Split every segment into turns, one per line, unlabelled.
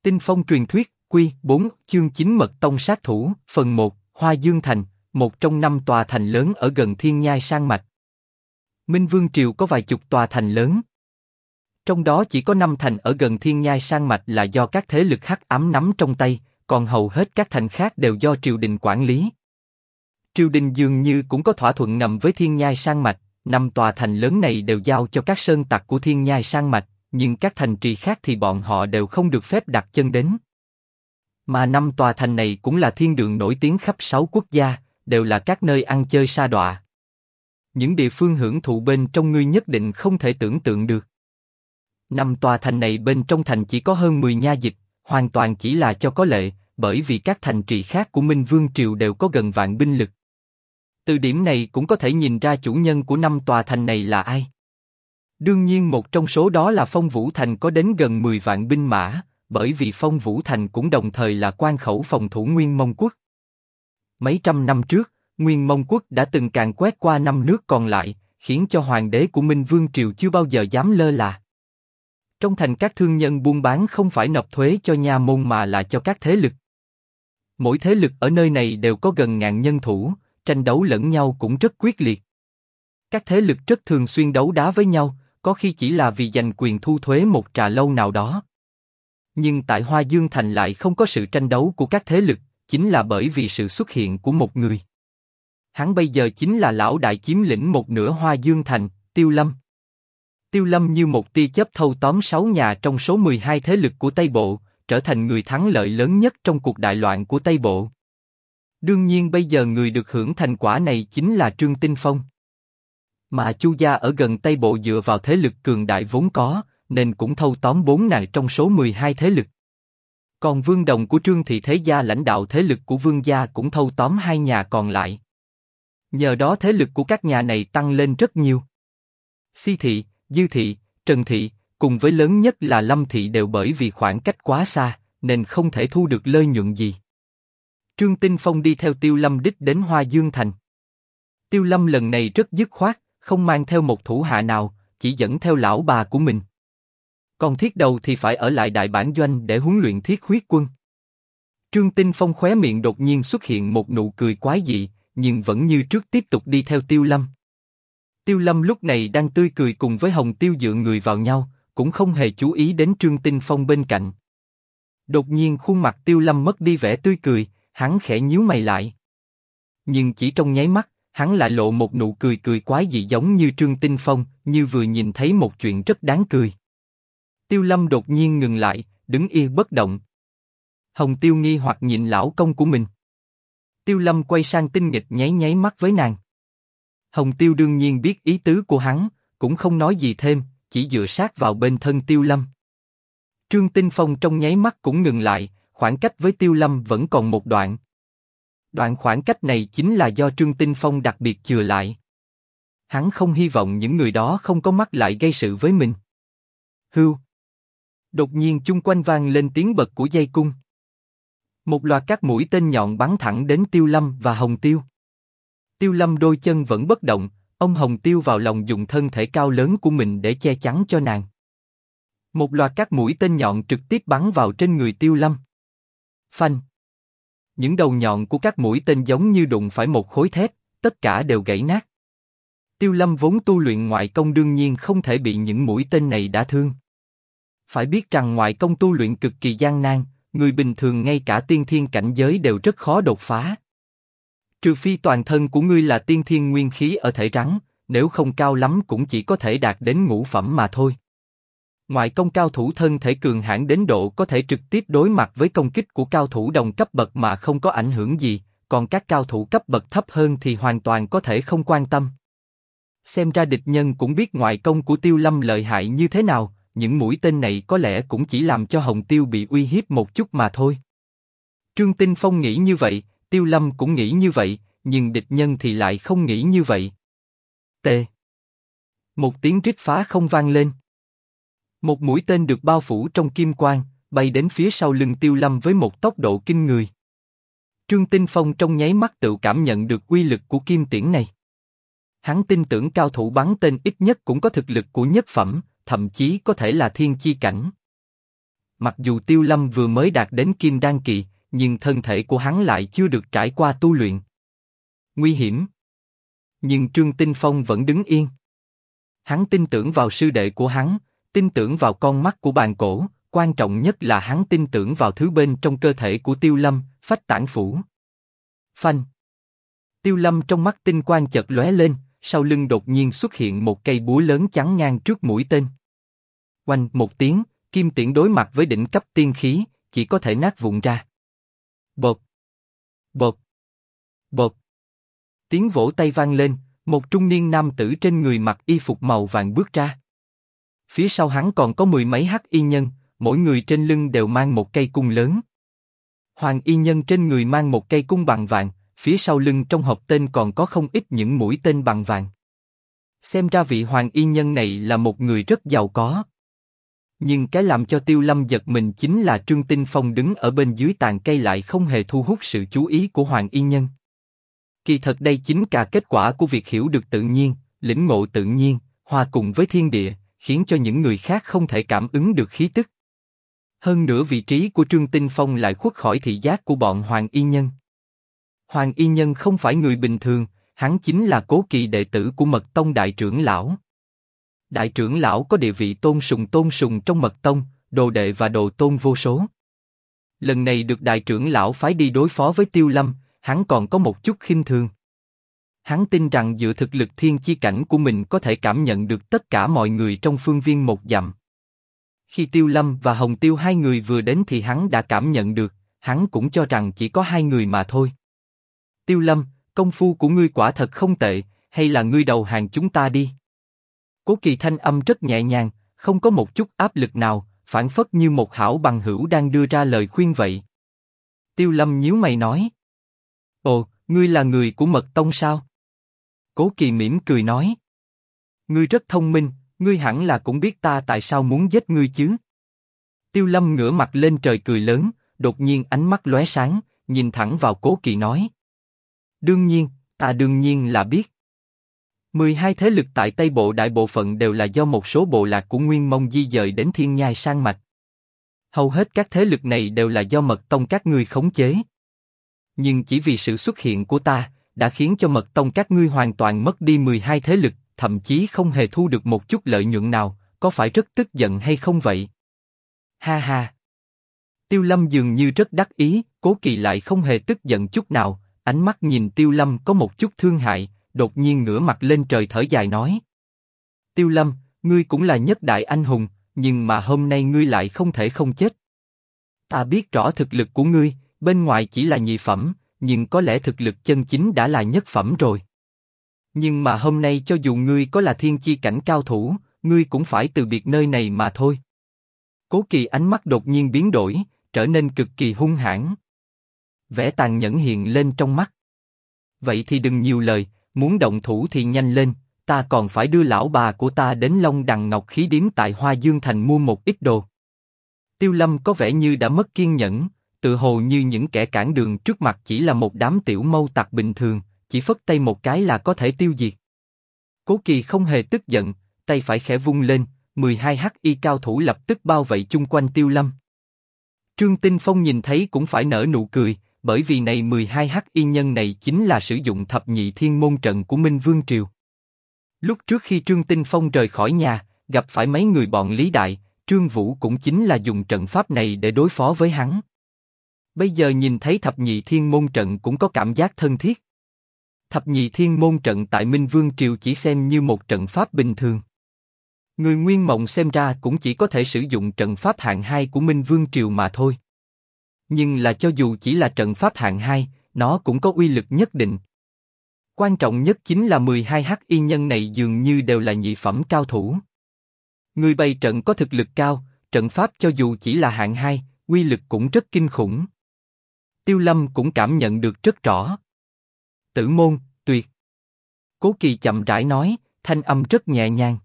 Tinh phong truyền thuyết, Quy 4, chương 9 Mật tông sát thủ, phần 1, Hoa Dương Thành, một trong 5 tòa thành lớn ở gần Thiên Nhai Sang Mạch. Minh Vương Triều có vài chục tòa thành lớn. Trong đó chỉ có 5 thành ở gần Thiên Nhai Sang Mạch là do các thế lực hắc ám nắm trong tay, còn hầu hết các thành khác đều do triều đình quản lý. Triều đình dường như cũng có thỏa thuận ngầm với Thiên Nhai Sang Mạch, 5 tòa thành lớn này đều giao cho các sơn tặc của Thiên Nhai Sang Mạch, nhưng các thành trì khác thì bọn họ đều không được phép đặt chân đến. Mà 5 tòa thành này cũng là thiên đường nổi tiếng khắp 6 quốc gia, đều là các nơi ăn chơi sa đọa. Những địa phương hưởng thụ bên trong ngươi nhất định không thể tưởng tượng được. 5 tòa thành này bên trong thành chỉ có hơn 10 nha dịch, hoàn toàn chỉ là cho có lệ, bởi vì các thành trì khác của Minh Vương Triều đều có gần vạn binh lực. Từ điểm này cũng có thể nhìn ra chủ nhân của 5 tòa thành này là ai. Đương nhiên một trong số đó là Phong Vũ Thành có đến gần 10 vạn binh mã, bởi vì Phong Vũ Thành cũng đồng thời là quan khẩu phòng thủ Nguyên Mông Quốc. Mấy trăm năm trước, Nguyên Mông Quốc đã từng càn quét qua 5 nước còn lại, khiến cho hoàng đế của Minh Vương Triều chưa bao giờ dám lơ là. Trong thành các thương nhân buôn bán không phải nộp thuế cho nha môn mà là cho các thế lực. Mỗi thế lực ở nơi này đều có gần ngàn nhân thủ, tranh đấu lẫn nhau cũng rất quyết liệt. Các thế lực rất thường xuyên đấu đá với nhau, có khi chỉ là vì giành quyền thu thuế một trà lâu nào đó. Nhưng tại Hoa Dương Thành lại không có sự tranh đấu của các thế lực, chính là bởi vì sự xuất hiện của một người. Hắn bây giờ chính là lão đại chiếm lĩnh một nửa Hoa Dương Thành, Tiêu Lâm. Tiêu Lâm như một tia chớp thâu tóm 6 nhà trong số 12 thế lực của Tây Bộ, trở thành người thắng lợi lớn nhất trong cuộc đại loạn của Tây Bộ. Đương nhiên bây giờ người được hưởng thành quả này chính là Trương Tinh Phong. Mà Chu gia ở gần Tây Bộ dựa vào thế lực cường đại vốn có, nên cũng thâu tóm 4 nhà trong số 12 thế lực. Còn Vương Đồng của Trương Thị Thế gia lãnh đạo thế lực của Vương gia cũng thâu tóm 2 nhà còn lại. Nhờ đó thế lực của các nhà này tăng lên rất nhiều. Si Thị, Dư Thị, Trần Thị, cùng với lớn nhất là Lâm Thị đều bởi vì khoảng cách quá xa, nên không thể thu được lợi nhuận gì. Trương Tinh Phong đi theo Tiêu Lâm đích đến Hoa Dương Thành. Tiêu Lâm lần này rất dứt khoát, không mang theo một thủ hạ nào, chỉ dẫn theo lão bà của mình. Còn Thiết Đầu thì phải ở lại đại bản doanh để huấn luyện Thiết Huyết Quân. Trương Tinh Phong khóe miệng đột nhiên xuất hiện một nụ cười quái dị, nhưng vẫn như trước tiếp tục đi theo Tiêu Lâm. Tiêu Lâm lúc này đang tươi cười cùng với Hồng Tiêu dựa người vào nhau, cũng không hề chú ý đến Trương Tinh Phong bên cạnh. Đột nhiên khuôn mặt Tiêu Lâm mất đi vẻ tươi cười, hắn khẽ nhíu mày lại. Nhưng chỉ trong nháy mắt, hắn lại lộ một nụ cười cười quái dị giống như Trương Tinh Phong, như vừa nhìn thấy một chuyện rất đáng cười. Tiêu Lâm đột nhiên ngừng lại, đứng yên bất động. Hồng Tiêu nghi hoặc nhìn lão công của mình. Tiêu Lâm quay sang tinh nghịch nháy nháy mắt với nàng. Hồng Tiêu đương nhiên biết ý tứ của hắn, cũng không nói gì thêm, chỉ dựa sát vào bên thân Tiêu Lâm. Trương Tinh Phong trong nháy mắt cũng ngừng lại, khoảng cách với Tiêu Lâm vẫn còn một đoạn. Đoạn khoảng cách này chính là do Trương Tinh Phong đặc biệt chừa lại. Hắn không hy vọng những người đó không có mắt lại gây sự với mình. Hưu. Đột nhiên chung quanh vang lên tiếng bật của dây cung. Một loạt các mũi tên nhọn bắn thẳng đến Tiêu Lâm và Hồng Tiêu. Tiêu Lâm đôi chân vẫn bất động, ông Hồng Tiêu vào lòng dùng thân thể cao lớn của mình để che chắn cho nàng. Một loạt các mũi tên nhọn trực tiếp bắn vào trên người Tiêu Lâm. Phanh. Những đầu nhọn của các mũi tên giống như đụng phải một khối thép, tất cả đều gãy nát. Tiêu Lâm vốn tu luyện ngoại công đương nhiên không thể bị những mũi tên này đả thương. Phải biết rằng ngoại công tu luyện cực kỳ gian nan, người bình thường ngay cả tiên thiên cảnh giới đều rất khó đột phá. Trừ phi toàn thân của ngươi là tiên thiên nguyên khí ở thể rắn, nếu không cao lắm cũng chỉ có thể đạt đến ngũ phẩm mà thôi. Ngoại công cao thủ thân thể cường hãn đến độ có thể trực tiếp đối mặt với công kích của cao thủ đồng cấp bậc mà không có ảnh hưởng gì, còn các cao thủ cấp bậc thấp hơn thì hoàn toàn có thể không quan tâm. Xem ra địch nhân cũng biết ngoại công của Tiêu Lâm lợi hại như thế nào, những mũi tên này có lẽ cũng chỉ làm cho Hồng Tiêu bị uy hiếp một chút mà thôi. Trương Tinh Phong nghĩ như vậy, Tiêu Lâm cũng nghĩ như vậy, nhưng địch nhân thì lại không nghĩ như vậy. T. Một tiếng rít phá không vang lên. Một mũi tên được bao phủ trong kim quang, bay đến phía sau lưng Tiêu Lâm với một tốc độ kinh người. Trương Tinh Phong trong nháy mắt tự cảm nhận được uy lực của kim tiễn này. Hắn tin tưởng cao thủ bắn tên ít nhất cũng có thực lực của nhất phẩm, thậm chí có thể là thiên chi cảnh. Mặc dù Tiêu Lâm vừa mới đạt đến Kim Đan kỳ, nhưng thân thể của hắn lại chưa được trải qua tu luyện. Nguy hiểm. Nhưng Trương Tinh Phong vẫn đứng yên. Hắn tin tưởng vào sư đệ của hắn, tin tưởng vào con mắt của bàn cổ, quan trọng nhất là hắn tin tưởng vào thứ bên trong cơ thể của Tiêu Lâm, phách tản phủ. Phanh. Tiêu Lâm trong mắt tinh quang chợt lóe lên, sau lưng đột nhiên xuất hiện một cây búa lớn chắn ngang trước mũi tên. Oanh một tiếng, kim tiễn đối mặt với đỉnh cấp tiên khí, chỉ có thể nát vụn ra. Bột. Bột. Bột. Tiếng vỗ tay vang lên, một trung niên nam tử trên người mặc y phục màu vàng bước ra. Phía sau hắn còn có mười mấy hắc y nhân, mỗi người trên lưng đều mang một cây cung lớn. Hoàng y nhân trên người mang một cây cung bằng vàng, phía sau lưng trong hộp tên còn có không ít những mũi tên bằng vàng. Xem ra vị hoàng y nhân này là một người rất giàu có. Nhưng cái làm cho Tiêu Lâm giật mình chính là Trương Tinh Phong đứng ở bên dưới tàn cây lại không hề thu hút sự chú ý của hoàng y nhân. Kỳ thật đây chính là kết quả của việc hiểu được tự nhiên, lĩnh ngộ tự nhiên, hòa cùng với thiên địa, khiến cho những người khác không thể cảm ứng được khí tức. Hơn nữa vị trí của Trương Tinh Phong lại khuất khỏi thị giác của bọn hoàng y nhân. Hoàng y nhân không phải người bình thường, hắn chính là Cố Kỳ đệ tử của Mật Tông đại trưởng lão. Đại trưởng lão có địa vị tôn sùng trong Mật Tông, đồ đệ và đồ tôn vô số. Lần này được đại trưởng lão phái đi đối phó với Tiêu Lâm, hắn còn có một chút khinh thường. Hắn tin rằng dựa thực lực thiên chi cảnh của mình có thể cảm nhận được tất cả mọi người trong phương viên một dặm. Khi Tiêu Lâm và Hồng Tiêu hai người vừa đến thì hắn đã cảm nhận được, hắn cũng cho rằng chỉ có hai người mà thôi. Tiêu Lâm, công phu của ngươi quả thật không tệ, hay là ngươi đầu hàng chúng ta đi? Cố Kỳ thanh âm rất nhẹ nhàng, không có một chút áp lực nào, phảng phất như một hảo bằng hữu đang đưa ra lời khuyên vậy. Tiêu Lâm nhíu mày nói. Ồ, ngươi là người của Mật Tông sao? Cố Kỳ mỉm cười nói. Ngươi rất thông minh, ngươi hẳn là cũng biết ta tại sao muốn giết ngươi chứ? Tiêu Lâm ngửa mặt lên trời cười lớn, đột nhiên ánh mắt lóe sáng, nhìn thẳng vào Cố Kỳ nói. Đương nhiên, ta đương nhiên là biết. 12 thế lực tại Tây Bộ đại bộ phận đều là do một số bộ lạc của Nguyên Mông di dời đến Thiên Nhai Sang Mạch. Hầu hết các thế lực này đều là do Mật Tông các ngươi khống chế. Nhưng chỉ vì sự xuất hiện của ta, đã khiến cho Mật Tông các ngươi hoàn toàn mất đi 12 thế lực, thậm chí không hề thu được một chút lợi nhuận nào, có phải rất tức giận hay không vậy? Ha ha! Tiêu Lâm dường như rất đắc ý, Cố Kỳ lại không hề tức giận chút nào, ánh mắt nhìn Tiêu Lâm có một chút thương hại, đột nhiên ngửa mặt lên trời thở dài nói. Tiêu Lâm, ngươi cũng là nhất đại anh hùng, nhưng mà hôm nay ngươi lại không thể không chết. Ta biết rõ thực lực của ngươi, bên ngoài chỉ là nhị phẩm, nhưng có lẽ thực lực chân chính đã là nhất phẩm rồi. Nhưng mà hôm nay cho dù ngươi có là thiên chi cảnh cao thủ, ngươi cũng phải từ biệt nơi này mà thôi. Cố Kỳ ánh mắt đột nhiên biến đổi, trở nên cực kỳ hung hãn. Vẻ tàn nhẫn hiện lên trong mắt. Vậy thì đừng nhiều lời, muốn động thủ thì nhanh lên, ta còn phải đưa lão bà của ta đến Long Đằng Ngọc Khí Điếm tại Hoa Dương Thành mua một ít đồ. Tiêu Lâm có vẻ như đã mất kiên nhẫn, tự hồ như những kẻ cản đường trước mặt chỉ là một đám tiểu mâu tặc bình thường, chỉ phất tay một cái là có thể tiêu diệt. Cố Kỳ không hề tức giận, tay phải khẽ vung lên, 12 hắc y cao thủ lập tức bao vây chung quanh Tiêu Lâm. Trương Tinh Phong nhìn thấy cũng phải nở nụ cười, bởi vì này 12 hắc y nhân này chính là sử dụng thập nhị thiên môn trận của Minh Vương Triều. Lúc trước khi Trương Tinh Phong rời khỏi nhà, gặp phải mấy người bọn Lý Đại, Trương Vũ cũng chính là dùng trận pháp này để đối phó với hắn. Bây giờ nhìn thấy thập nhị thiên môn trận cũng có cảm giác thân thiết. Thập nhị thiên môn trận tại Minh Vương Triều chỉ xem như một trận pháp bình thường. Người Nguyên Mộng xem ra cũng chỉ có thể sử dụng trận pháp hạng 2 của Minh Vương Triều mà thôi. Nhưng là cho dù chỉ là trận pháp hạng 2, nó cũng có uy lực nhất định. Quan trọng nhất chính là 12 hắc y nhân này dường như đều là nhị phẩm cao thủ. Người bày trận có thực lực cao, trận pháp cho dù chỉ là hạng 2, uy lực cũng rất kinh khủng. Tiêu Lâm cũng cảm nhận được rất rõ. Tử môn, tuyệt. Cố Kỳ chậm rãi nói, thanh âm rất nhẹ nhàng.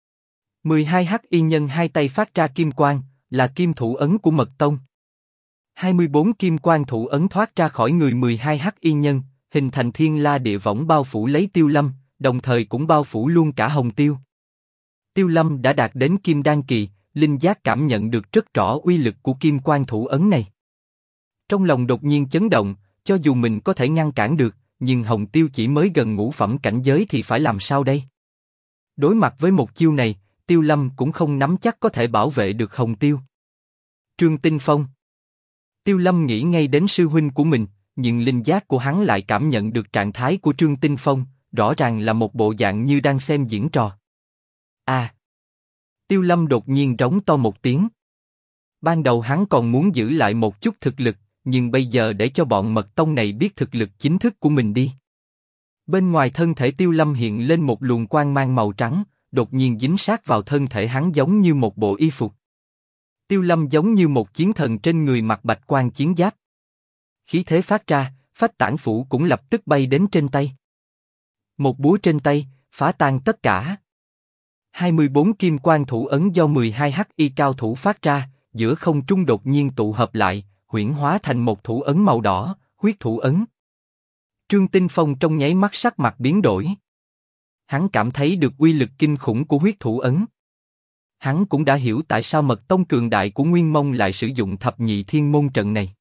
12 hắc y nhân hai tay phát ra kim quang, là kim thủ ấn của Mật Tông. 24 kim quang thủ ấn thoát ra khỏi người 12 hắc y nhân, hình thành thiên la địa võng bao phủ lấy Tiêu Lâm, đồng thời cũng bao phủ luôn cả Hồng Tiêu. Tiêu Lâm đã đạt đến Kim Đan kỳ, linh giác cảm nhận được rất rõ uy lực của kim quan thủ ấn này. Trong lòng đột nhiên chấn động, cho dù mình có thể ngăn cản được, nhưng Hồng Tiêu chỉ mới gần ngũ phẩm cảnh giới thì phải làm sao đây? Đối mặt với một chiêu này, Tiêu Lâm cũng không nắm chắc có thể bảo vệ được Hồng Tiêu. Trương Tinh Phong. Tiêu Lâm nghĩ ngay đến sư huynh của mình, nhưng linh giác của hắn lại cảm nhận được trạng thái của Trương Tinh Phong, rõ ràng là một bộ dạng như đang xem diễn trò. À! Tiêu Lâm đột nhiên rống to một tiếng. Ban đầu hắn còn muốn giữ lại một chút thực lực, nhưng bây giờ để cho bọn mật tông này biết thực lực chính thức của mình đi. Bên ngoài thân thể Tiêu Lâm hiện lên một luồng quang mang màu trắng, đột nhiên dính sát vào thân thể hắn giống như một bộ y phục. Tiêu Lâm giống như một chiến thần trên người mặc bạch quan chiến giáp. Khí thế phát ra, phách tản phủ cũng lập tức bay đến trên tay. Một búa trên tay, phá tan tất cả. 24 kim quan thủ ấn do 12 HI cao thủ phát ra, giữa không trung đột nhiên tụ hợp lại, huyễn hóa thành một thủ ấn màu đỏ, huyết thủ ấn. Trương Tinh Phong trong nháy mắt sắc mặt biến đổi. Hắn cảm thấy được uy lực kinh khủng của huyết thủ ấn. Hắn cũng đã hiểu tại sao mật tông cường đại của Nguyên Mông lại sử dụng thập nhị thiên môn trận này.